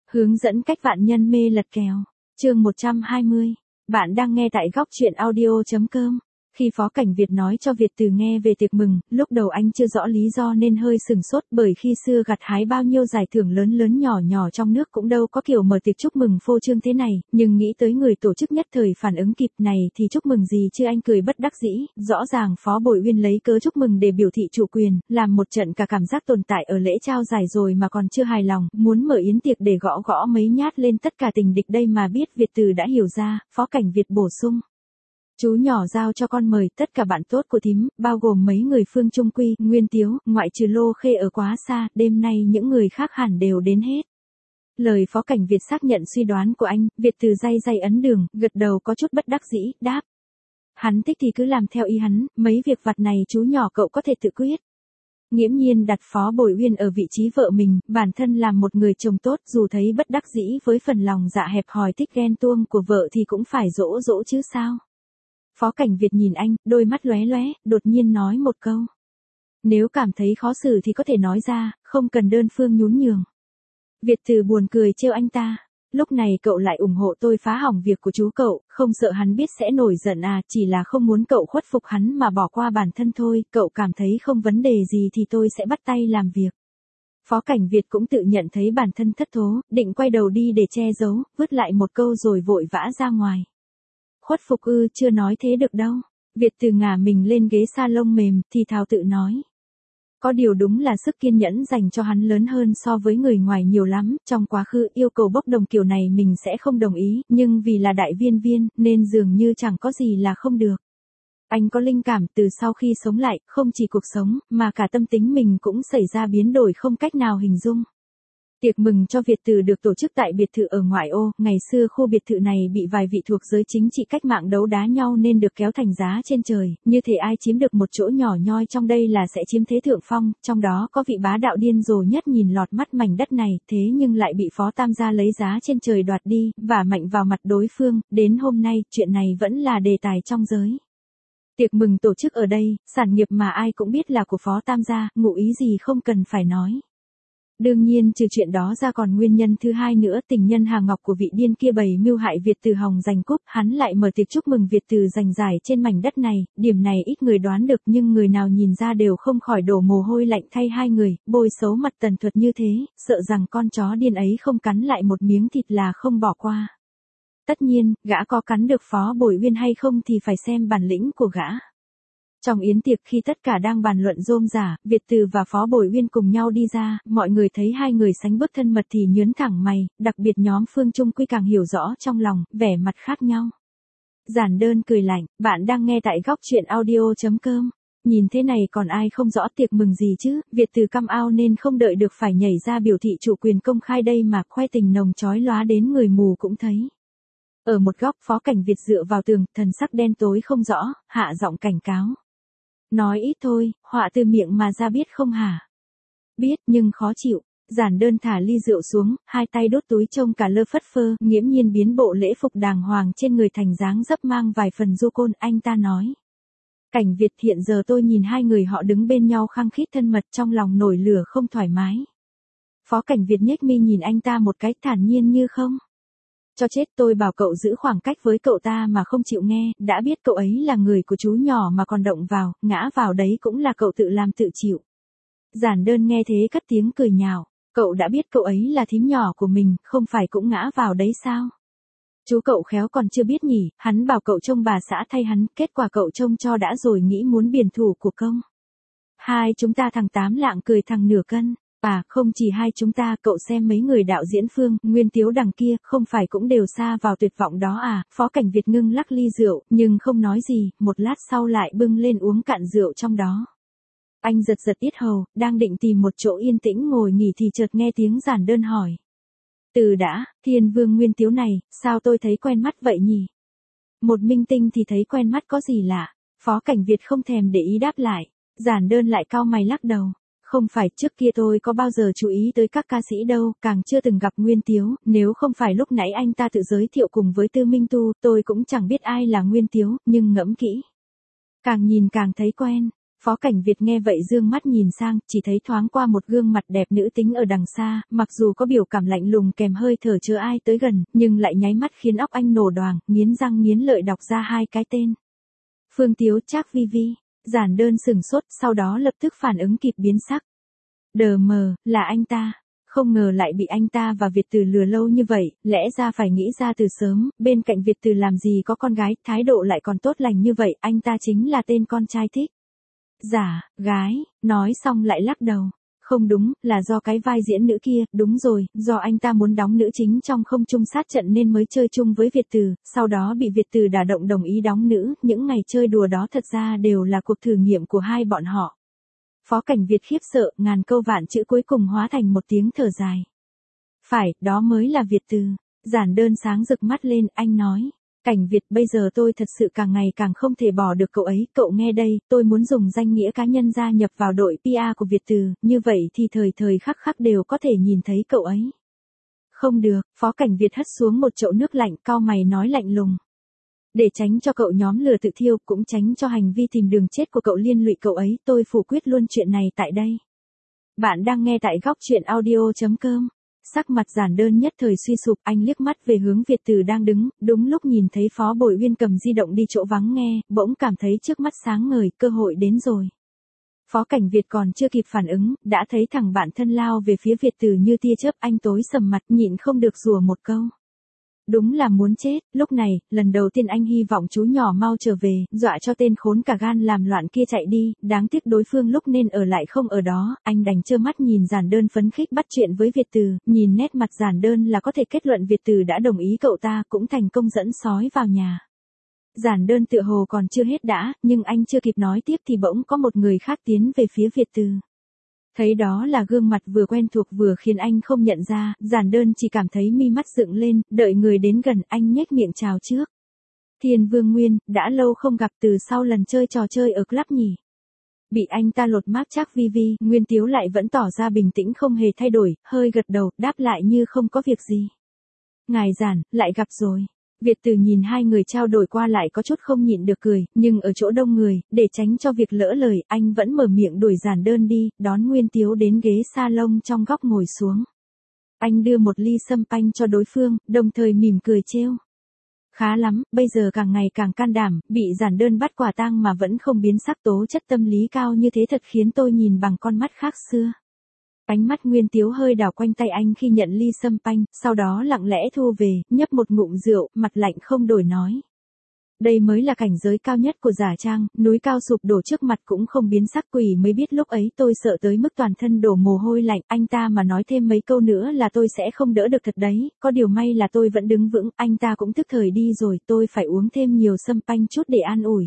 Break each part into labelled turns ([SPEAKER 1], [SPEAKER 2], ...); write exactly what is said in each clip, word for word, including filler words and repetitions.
[SPEAKER 1] Hướng dẫn cách vạn nhân mê lật kèo. Chương một trăm hai mươi. Bạn đang nghe tại góc truyện audio chấm com. Khi Phó Cảnh Việt nói cho Việt Từ nghe về tiệc mừng, lúc đầu anh chưa rõ lý do nên hơi sừng sốt, bởi khi xưa gặt hái bao nhiêu giải thưởng lớn lớn nhỏ nhỏ trong nước cũng đâu có kiểu mở tiệc chúc mừng phô trương thế này, nhưng nghĩ tới người tổ chức nhất thời phản ứng kịp này thì chúc mừng gì chứ, anh cười bất đắc dĩ. Rõ ràng Phó Bội Uyên lấy cớ chúc mừng để biểu thị chủ quyền, làm một trận cả cảm giác tồn tại ở lễ trao giải rồi mà còn chưa hài lòng, muốn mở yến tiệc để gõ gõ mấy nhát lên tất cả tình địch đây mà biết Việt Từ đã hiểu ra. Phó Cảnh Việt bổ sung: chú nhỏ giao cho con mời tất cả bạn tốt của thím, bao gồm mấy người Phương Trung Quy, Nguyên Tiếu, ngoại trừ Lô Khê ở quá xa, đêm nay những người khác hẳn đều đến hết. Lời Phó Cảnh Việt xác nhận suy đoán của anh. Việt Từ day day ấn đường, gật đầu có chút bất đắc dĩ, đáp: hắn thích thì cứ làm theo ý hắn, mấy việc vặt này chú nhỏ cậu có thể tự quyết. Nghiễm nhiên đặt Phó Bội Uyên ở vị trí vợ mình, bản thân làm một người chồng tốt, dù thấy bất đắc dĩ với phần lòng dạ hẹp hòi thích ghen tuông của vợ thì cũng phải dỗ dỗ chứ sao. Phó Cảnh Việt nhìn anh, đôi mắt lóe lóe, đột nhiên nói một câu: nếu cảm thấy khó xử thì có thể nói ra, không cần đơn phương nhún nhường. Việt Từ buồn cười trêu anh ta: lúc này cậu lại ủng hộ tôi phá hỏng việc của chú cậu, không sợ hắn biết sẽ nổi giận à, chỉ là không muốn cậu khuất phục hắn mà bỏ qua bản thân thôi, cậu cảm thấy không vấn đề gì thì tôi sẽ bắt tay làm việc. Phó Cảnh Việt cũng tự nhận thấy bản thân thất thố, định quay đầu đi để che giấu, vứt lại một câu rồi vội vã ra ngoài. Khuất phục ư, chưa nói thế được đâu. Việt Từ ngả mình lên ghế salon mềm, thì thào tự nói. Có điều đúng là sức kiên nhẫn dành cho hắn lớn hơn so với người ngoài nhiều lắm, trong quá khứ yêu cầu bốc đồng kiểu này mình sẽ không đồng ý, nhưng vì là đại viên viên, nên dường như chẳng có gì là không được. Anh có linh cảm từ sau khi sống lại, không chỉ cuộc sống, mà cả tâm tính mình cũng xảy ra biến đổi không cách nào hình dung. Tiệc mừng cho Việt Từ được tổ chức tại biệt thự ở ngoại ô, ngày xưa khu biệt thự này bị vài vị thuộc giới chính trị cách mạng đấu đá nhau nên được kéo thành giá trên trời, như thể ai chiếm được một chỗ nhỏ nhoi trong đây là sẽ chiếm thế thượng phong, trong đó có vị bá đạo điên rồ nhất nhìn lọt mắt mảnh đất này, thế nhưng lại bị Phó Tam gia lấy giá trên trời đoạt đi, vả mạnh vào mặt đối phương, đến hôm nay, chuyện này vẫn là đề tài trong giới. Tiệc mừng tổ chức ở đây, sản nghiệp mà ai cũng biết là của Phó Tam gia, ngụ ý gì không cần phải nói. Đương nhiên trừ chuyện đó ra còn nguyên nhân thứ hai nữa, tình nhân Hà Ngọc của vị điên kia bày mưu hại Việt Từ hòng giành cúp, hắn lại mở tiệc chúc mừng Việt Từ giành giải trên mảnh đất này, điểm này ít người đoán được nhưng người nào nhìn ra đều không khỏi đổ mồ hôi lạnh thay hai người, bôi xấu mặt tần thuật như thế, sợ rằng con chó điên ấy không cắn lại một miếng thịt là không bỏ qua. Tất nhiên, gã có cắn được Phó Bội Uyên hay không thì phải xem bản lĩnh của gã. Trong yến tiệc khi tất cả đang bàn luận rôm rả, Việt Từ và Phó Bội Uyên cùng nhau đi ra, mọi người thấy hai người sánh bước thân mật thì nhớn thẳng mày, đặc biệt nhóm Phương Trung Quy càng hiểu rõ trong lòng, vẻ mặt khác nhau. Giản Đơn cười lạnh, bạn đang nghe tại góc truyện audio chấm com. Nhìn thế này còn ai không rõ tiệc mừng gì chứ, Việt Từ căm ao nên không đợi được phải nhảy ra biểu thị chủ quyền công khai đây mà khoe tình nồng chói lóa đến người mù cũng thấy. Ở một góc Phó Cảnh Việt dựa vào tường, thần sắc đen tối không rõ, hạ giọng cảnh cáo. Nói ít thôi, họa từ miệng mà ra biết không hả? Biết, nhưng khó chịu. Giản Đơn thả ly rượu xuống, hai tay đốt túi trông cả lơ phất phơ, nghiễm nhiên biến bộ lễ phục đàng hoàng trên người thành dáng dấp mang vài phần du côn, anh ta nói. Cảnh Việt, hiện giờ tôi nhìn hai người họ đứng bên nhau khăng khít thân mật, trong lòng nổi lửa không thoải mái. Phó Cảnh Việt nhếch mi nhìn anh ta một cái thản nhiên như không. Cho chết, tôi bảo cậu giữ khoảng cách với cậu ta mà không chịu nghe, đã biết cậu ấy là người của chú nhỏ mà còn động vào, ngã vào đấy cũng là cậu tự làm tự chịu. Giản Đơn nghe thế cất tiếng cười nhạo, cậu đã biết cậu ấy là thím nhỏ của mình, không phải cũng ngã vào đấy sao? Chú cậu khéo còn chưa biết nhỉ, hắn bảo cậu trông bà xã thay hắn, kết quả cậu trông cho đã rồi nghĩ muốn biển thủ của công. Hai chúng ta thằng Tám Lạng cười thằng nửa cân. À, không chỉ hai chúng ta, cậu xem mấy người đạo diễn Phương, Nguyên Tiếu đằng kia, không phải cũng đều xa vào tuyệt vọng đó à, Phó Cảnh Việt ngưng lắc ly rượu, nhưng không nói gì, một lát sau lại bưng lên uống cạn rượu trong đó. Anh giật giật yết hầu, đang định tìm một chỗ yên tĩnh ngồi nghỉ thì chợt nghe tiếng Giản Đơn hỏi. Từ đã, Thiên Vương Nguyên Tiếu này, sao tôi thấy quen mắt vậy nhỉ? Một minh tinh thì thấy quen mắt có gì lạ, Phó Cảnh Việt không thèm để ý đáp lại, Giản Đơn lại cau mày lắc đầu. Không phải, trước kia tôi có bao giờ chú ý tới các ca sĩ đâu, càng chưa từng gặp Nguyên Tiếu, nếu không phải lúc nãy anh ta tự giới thiệu cùng với Tư Minh Tu, tôi cũng chẳng biết ai là Nguyên Tiếu, nhưng ngẫm kỹ. Càng nhìn càng thấy quen. Phó Cảnh Việt nghe vậy dương mắt nhìn sang, chỉ thấy thoáng qua một gương mặt đẹp nữ tính ở đằng xa, mặc dù có biểu cảm lạnh lùng kèm hơi thở chưa ai tới gần, nhưng lại nháy mắt khiến óc anh nổ đoàng, nghiến răng nghiến lợi đọc ra hai cái tên. Phương Tiếu, Trác Vi Vi. Giản Đơn sừng sốt, sau đó lập tức phản ứng kịp biến sắc. Đờ mờ, là anh ta. Không ngờ lại bị anh ta và Việt Từ lừa lâu như vậy, lẽ ra phải nghĩ ra từ sớm, bên cạnh Việt Từ làm gì có con gái, thái độ lại còn tốt lành như vậy, anh ta chính là tên con trai thích. Giả, gái, nói xong lại lắc đầu. Không đúng, là do cái vai diễn nữ kia, đúng rồi, do anh ta muốn đóng nữ chính trong Không Trung sát trận nên mới chơi chung với Việt Từ, sau đó bị Việt Từ đả động đồng ý đóng nữ, những ngày chơi đùa đó thật ra đều là cuộc thử nghiệm của hai bọn họ. Phó Cảnh Việt khiếp sợ, ngàn câu vạn chữ cuối cùng hóa thành một tiếng thở dài. Phải, đó mới là Việt Từ. Giản Đơn sáng rực mắt lên, anh nói. Cảnh Việt, bây giờ tôi thật sự càng ngày càng không thể bỏ được cậu ấy, cậu nghe đây, tôi muốn dùng danh nghĩa cá nhân gia nhập vào đội pê e của Việt Từ, như vậy thì thời thời khắc khắc đều có thể nhìn thấy cậu ấy. Không được, Phó Cảnh Việt hất xuống một chậu nước lạnh, cau mày nói lạnh lùng. Để tránh cho cậu nhóm lừa tự thiêu, cũng tránh cho hành vi tìm đường chết của cậu liên lụy cậu ấy, tôi phủ quyết luôn chuyện này tại đây. Bạn đang nghe tại góc truyện audio chấm com. Sắc mặt Giản Đơn nhất thời suy sụp, anh liếc mắt về hướng Việt Từ đang đứng, đúng lúc nhìn thấy Phó Bội Uyên cầm di động đi chỗ vắng nghe, bỗng cảm thấy trước mắt sáng ngời, cơ hội đến rồi. Phó Cảnh Việt còn chưa kịp phản ứng, đã thấy thằng bạn thân lao về phía Việt Từ như tia chớp, anh tối sầm mặt, nhịn không được rủa một câu. Đúng là muốn chết, lúc này, lần đầu tiên anh hy vọng chú nhỏ mau trở về, dọa cho tên khốn cả gan làm loạn kia chạy đi, đáng tiếc đối phương lúc nên ở lại không ở đó, anh đành trơ mắt nhìn Giản Đơn phấn khích bắt chuyện với Việt Từ, nhìn nét mặt Giản Đơn là có thể kết luận Việt Từ đã đồng ý cậu ta cũng thành công dẫn sói vào nhà. Giản Đơn tựa hồ còn chưa hết đã, nhưng anh chưa kịp nói tiếp thì bỗng có một người khác tiến về phía Việt Từ. Thấy đó là gương mặt vừa quen thuộc vừa khiến anh không nhận ra, Giản Đơn chỉ cảm thấy mi mắt dựng lên, đợi người đến gần anh nhếch miệng chào trước. Thiên Vương Nguyên, đã lâu không gặp từ sau lần chơi trò chơi ở club nhỉ. Bị anh ta lột mác Trác Vi Vi, Nguyên Tiếu lại vẫn tỏ ra bình tĩnh không hề thay đổi, hơi gật đầu, đáp lại như không có việc gì. Ngài Giản, lại gặp rồi. Việt Từ nhìn hai người trao đổi qua lại có chút không nhịn được cười, nhưng ở chỗ đông người, để tránh cho việc lỡ lời, anh vẫn mở miệng đuổi Giản Đơn đi, đón Nguyên Tiếu đến ghế salon trong góc ngồi xuống. Anh đưa một ly sâm panh cho đối phương, đồng thời mỉm cười trêu. Khá lắm, bây giờ càng ngày càng can đảm, bị Giản Đơn bắt quả tang mà vẫn không biến sắc, tố chất tâm lý cao như thế thật khiến tôi nhìn bằng con mắt khác xưa. Ánh mắt Nguyên Tiếu hơi đảo quanh tay anh khi nhận ly sâm panh, sau đó lặng lẽ thu về, nhấp một ngụm rượu, mặt lạnh không đổi nói. Đây mới là cảnh giới cao nhất của giả trang, núi cao sụp đổ trước mặt cũng không biến sắc, quỷ mới biết lúc ấy tôi sợ tới mức toàn thân đổ mồ hôi lạnh, anh ta mà nói thêm mấy câu nữa là tôi sẽ không đỡ được thật đấy, có điều may là tôi vẫn đứng vững, anh ta cũng tức thời đi rồi, tôi phải uống thêm nhiều sâm panh chút để an ủi.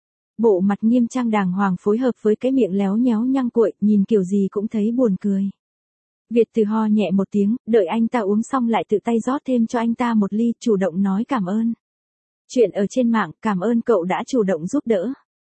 [SPEAKER 1] Bộ mặt nghiêm trang đàng hoàng phối hợp với cái miệng léo nhéo nhăng cuội, nhìn kiểu gì cũng thấy buồn cười. Việt Từ ho nhẹ một tiếng, đợi anh ta uống xong lại tự tay rót thêm cho anh ta một ly, chủ động nói cảm ơn. Chuyện ở trên mạng, cảm ơn cậu đã chủ động giúp đỡ.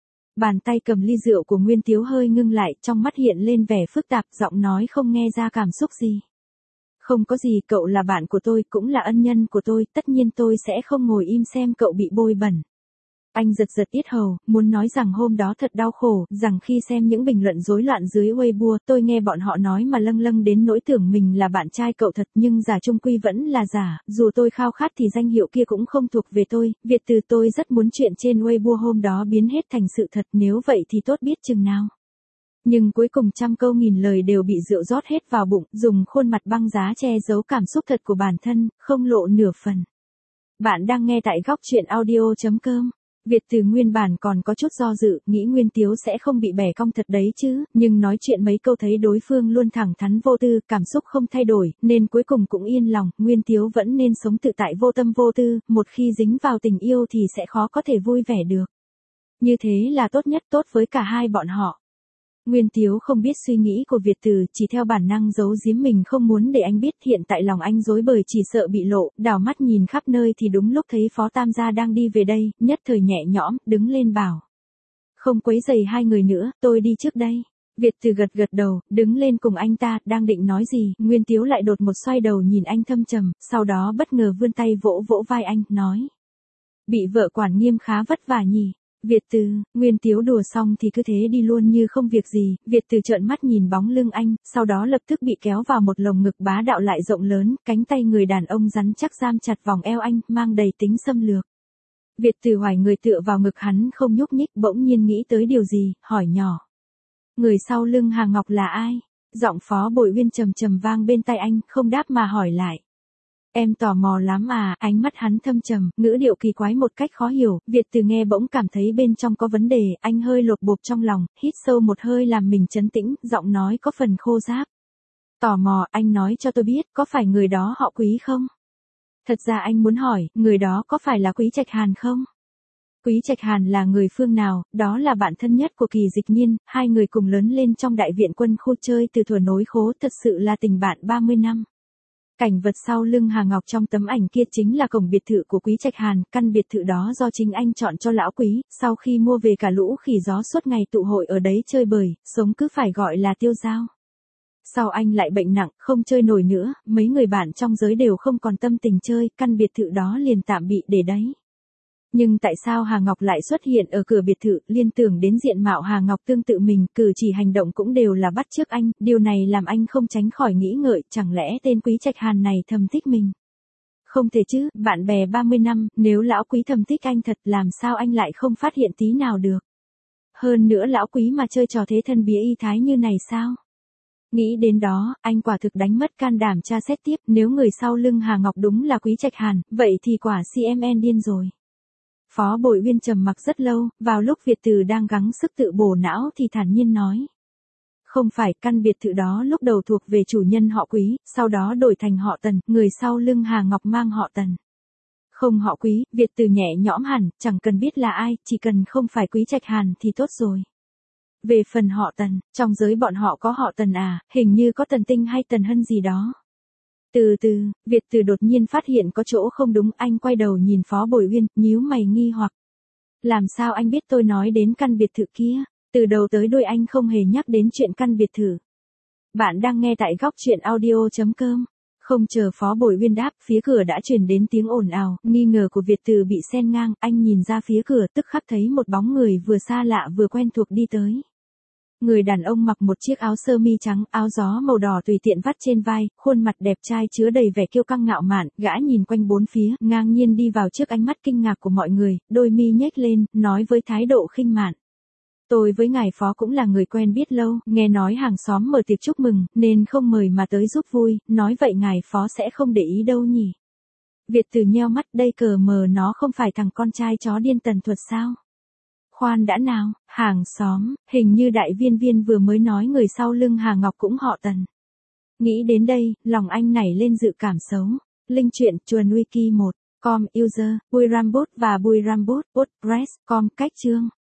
[SPEAKER 1] Bàn tay cầm ly rượu của Nguyên Tiếu hơi ngưng lại, trong mắt hiện lên vẻ phức tạp, giọng nói không nghe ra cảm xúc gì. Không có gì, cậu là bạn của tôi, cũng là ân nhân của tôi, tất nhiên tôi sẽ không ngồi im xem cậu bị bôi bẩn. Anh giật giật yết hầu, muốn nói rằng hôm đó thật đau khổ, rằng khi xem những bình luận rối loạn dưới Weibo, tôi nghe bọn họ nói mà lâng lâng đến nỗi tưởng mình là bạn trai cậu thật, nhưng giả trung quy vẫn là giả, dù tôi khao khát thì danh hiệu kia cũng không thuộc về tôi, Việt Từ tôi rất muốn chuyện trên Weibo hôm đó biến hết thành sự thật, nếu vậy thì tốt biết chừng nào. Nhưng cuối cùng trăm câu nghìn lời đều bị rượu rót hết vào bụng, dùng khuôn mặt băng giá che giấu cảm xúc thật của bản thân, không lộ nửa phần. Bạn đang nghe tại góc truyện audio chấm com. Việt Từ nguyên bản còn có chút do dự, nghĩ Nguyên Tiếu sẽ không bị bẻ cong thật đấy chứ, nhưng nói chuyện mấy câu thấy đối phương luôn thẳng thắn vô tư, cảm xúc không thay đổi, nên cuối cùng cũng yên lòng, Nguyên Tiếu vẫn nên sống tự tại vô tâm vô tư, một khi dính vào tình yêu thì sẽ khó có thể vui vẻ được. Như thế là tốt nhất, tốt với cả hai bọn họ. Nguyên Tiếu không biết suy nghĩ của Việt Từ, chỉ theo bản năng giấu giếm mình không muốn để anh biết, hiện tại lòng anh rối bời chỉ sợ bị lộ, đảo mắt nhìn khắp nơi thì đúng lúc thấy Phó Tam gia đang đi về đây, nhất thời nhẹ nhõm, đứng lên bảo. Không quấy rầy hai người nữa, tôi đi trước đây. Việt Từ gật gật đầu, đứng lên cùng anh ta, đang định nói gì, Nguyên Tiếu lại đột một xoay đầu nhìn anh thâm trầm, sau đó bất ngờ vươn tay vỗ vỗ vai anh, nói. Bị vợ quản nghiêm khá vất vả nhỉ. Việt Từ, Nguyên Tiếu đùa xong thì cứ thế đi luôn như không việc gì, Việt Từ trợn mắt nhìn bóng lưng anh, sau đó lập tức bị kéo vào một lồng ngực bá đạo lại rộng lớn, cánh tay người đàn ông rắn chắc giam chặt vòng eo anh, mang đầy tính xâm lược. Việt Từ hoài người tựa vào ngực hắn không nhúc nhích, bỗng nhiên nghĩ tới điều gì, hỏi nhỏ. Người sau lưng Hà Ngọc là ai? Giọng Phó Bội Uyên trầm trầm vang bên tai anh, không đáp mà hỏi lại. Em tò mò lắm à, ánh mắt hắn thâm trầm, ngữ điệu kỳ quái một cách khó hiểu, Việt Từ nghe bỗng cảm thấy bên trong có vấn đề, anh hơi lột bột trong lòng, hít sâu một hơi làm mình trấn tĩnh, giọng nói có phần khô ráp. Tò mò, anh nói cho tôi biết, có phải người đó họ Quý không? Thật ra anh muốn hỏi, người đó có phải là Quý Trạch Hàn không? Quý Trạch Hàn là người phương nào? Đó là bạn thân nhất của Kỳ Dịch Nhiên, hai người cùng lớn lên trong đại viện quân khu chơi từ thuở nối khố, thật sự là tình bạn ba mươi năm. Cảnh vật sau lưng Hà Ngọc trong tấm ảnh kia chính là cổng biệt thự của Quý Trạch Hàn, căn biệt thự đó do chính anh chọn cho lão Quý, sau khi mua về cả lũ khỉ gió suốt ngày tụ hội ở đấy chơi bời, sống cứ phải gọi là tiêu dao. Sau anh lại bệnh nặng, không chơi nổi nữa, mấy người bạn trong giới đều không còn tâm tình chơi, căn biệt thự đó liền tạm bị để đấy. Nhưng tại sao Hà Ngọc lại xuất hiện ở cửa biệt thự, liên tưởng đến diện mạo Hà Ngọc tương tự mình, cử chỉ hành động cũng đều là bắt chước anh, điều này làm anh không tránh khỏi nghĩ ngợi, chẳng lẽ tên Quý Trạch Hàn này thầm thích mình? Không thể chứ, bạn bè ba mươi năm, nếu lão Quý thầm thích anh thật, làm sao anh lại không phát hiện tí nào được? Hơn nữa lão Quý mà chơi trò thế thân bía y thái như này sao? Nghĩ đến đó, anh quả thực đánh mất can đảm tra xét tiếp, nếu người sau lưng Hà Ngọc đúng là Quý Trạch Hàn, vậy thì quả xê em en điên rồi. Phó Bội Uyên trầm mặc rất lâu, vào lúc Việt Từ đang gắng sức tự bổ não thì thản nhiên nói. Không phải, căn biệt thự đó lúc đầu thuộc về chủ nhân họ Quý, sau đó đổi thành họ Tần, người sau lưng Hà Ngọc mang họ Tần. Không họ Quý, Việt Từ nhẹ nhõm hẳn, chẳng cần biết là ai, chỉ cần không phải Quý Trạch Hàn thì tốt rồi. Về phần họ Tần, trong giới bọn họ có họ Tần à, hình như có Tần Tinh hay Tần Hân gì đó. Từ từ, Việt Từ đột nhiên phát hiện có chỗ không đúng, anh quay đầu nhìn Phó Bội Uyên, nhíu mày nghi hoặc. Làm sao anh biết tôi nói đến căn biệt thự kia? Từ đầu tới đuôi anh không hề nhắc đến chuyện căn biệt thự. Bạn đang nghe tại góc truyện audio chấm com. Không chờ Phó Bội Uyên đáp, phía cửa đã truyền đến tiếng ồn ào, nghi ngờ của Việt Từ bị xen ngang, anh nhìn ra phía cửa tức khắc thấy một bóng người vừa xa lạ vừa quen thuộc đi tới. Người đàn ông mặc một chiếc áo sơ mi trắng, áo gió màu đỏ tùy tiện vắt trên vai, khuôn mặt đẹp trai chứa đầy vẻ kiêu căng ngạo mạn, gã nhìn quanh bốn phía, ngang nhiên đi vào trước ánh mắt kinh ngạc của mọi người, đôi mi nhếch lên, nói với thái độ khinh mạn. Tôi với ngài Phó cũng là người quen biết lâu, nghe nói hàng xóm mở tiệc chúc mừng, nên không mời mà tới giúp vui, nói vậy ngài Phó sẽ không để ý đâu nhỉ. Việt Từ nheo mắt, đây cờ mờ nó không phải thằng con trai chó điên Tần Thuật sao? Khoan đã nào, hàng xóm, hình như Đại Viên Viên vừa mới nói người sau lưng Hà Ngọc cũng họ Tần. Nghĩ đến đây, lòng anh nảy lên dự cảm xấu. Linh truyện, chuồn wiki một, com user, Buiram Bot và Buiram Bot, WordPress, com cách chương.